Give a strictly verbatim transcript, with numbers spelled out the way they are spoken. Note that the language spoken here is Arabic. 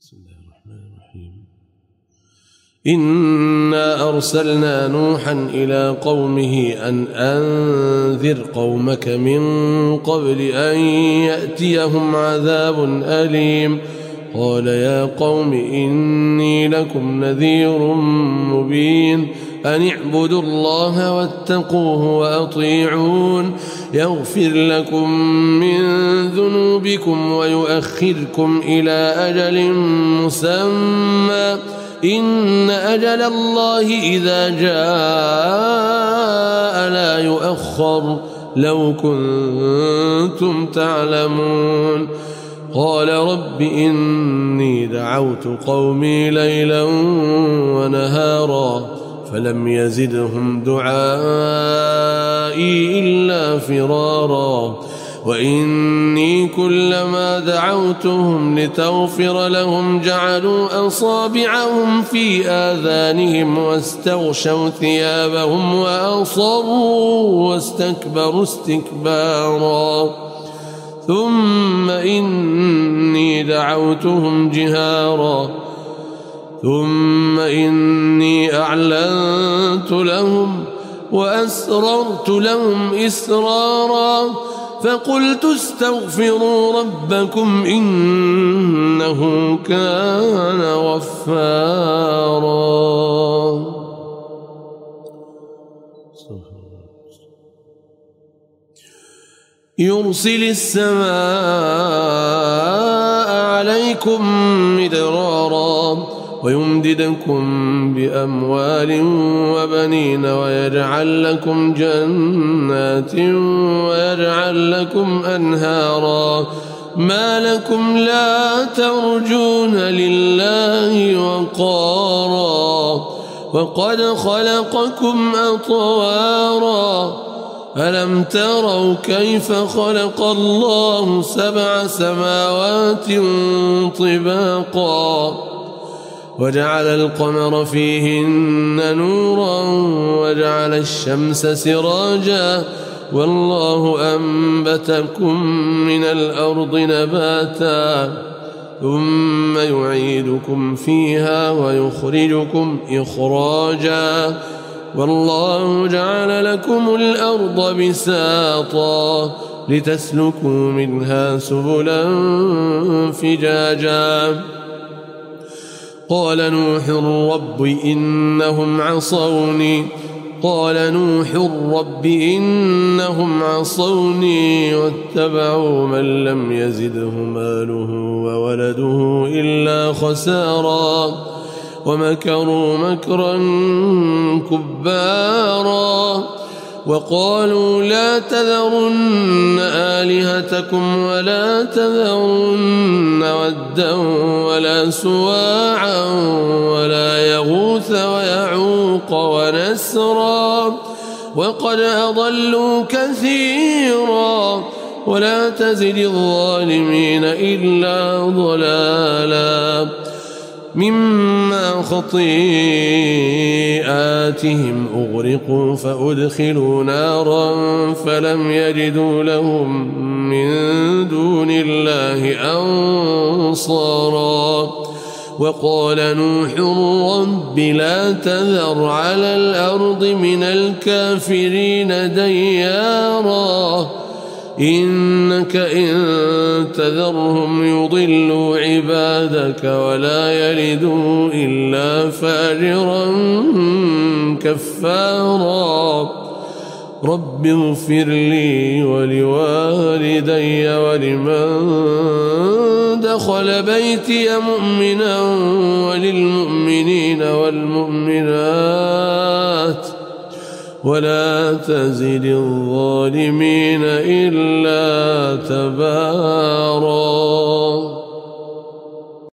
بسم الله الرحمن الرحيم. إنا أرسلنا نوحا إلى قومه أن أنذر قومك من قبل أن يأتيهم عذاب أليم. قال يا قوم إني لكم نذير مبين أن اعبدوا الله واتقوه وأطيعون يغفر لكم من ذنوبكم ويؤخركم إلى أجل مسمى إن أجل الله إذا جاء لا يؤخر لو كنتم تعلمون. قال رب إني دعوت قومي ليلا ونهارا فلم يزدهم دعائي إلا فرارا وإني كلما دعوتهم لتغفر لهم جعلوا أصابعهم في آذانهم واستغشوا ثيابهم وأصروا واستكبروا استكبارا ثم إني دعوتهم جهارا ثم إني أعلنت لهم وأسررت لهم إسرارا فقلت استغفروا ربكم إنه كان غفارا. يرسل السماء عليكم مدرارا ويمددكم بأموال وبنين ويجعل لكم جنات ويجعل لكم أنهارا ما لكم لا ترجون لله وقارا وقد خلقكم أطوارا ألم تروا كيف خلق الله سبع سماوات طباقا وجعل القمر فيهن نورا وجعل الشمس سراجا والله أنبتكم من الأرض نباتا ثم يعيدكم فيها ويخرجكم إخراجا والله جعل لكم الأرض بساطا لتسلكوا منها سبلا فجاجا. قال نوح رب إنهم عصوني قال نوح رب إنهم عصوني واتبعوا من لم يزده ماله وولده إلا خسارا ومكروا مكرا كبارا وقالوا لا تذرن آلهتكم ولا تذرن ودا ولا سواعا ولا يغوث ويعوق ونسرا وقد أضلوا كثيرا ولا تزد الظالمين إلا ضلالا. مما خطيئاتهم أغرقوا فأدخلوا نارا فلم يجدوا لهم من دون الله أنصارا وقال نوح رب لا تذر على الأرض من الكافرين ديارا إنك إن تذرهم يضلوا عبادك ولا يلدوا إلا فاجرا كفارا. رب اغفر لي ولوالدي ولمن دخل بيتي مؤمنا وللمؤمنين والمؤمنات ولا تزد الظالمين إلا تبارا.